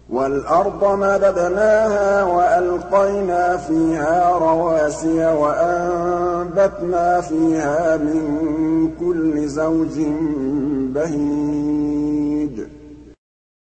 وَالْأَرْضَ مَدَدْنَاهَا وَأَلْقَيْنَا فِيهَا رَوَاسِيَ وَأَنبَتْنَا فِيهَا مِن كُلِّ زَوْجٍ بَهِيجٍ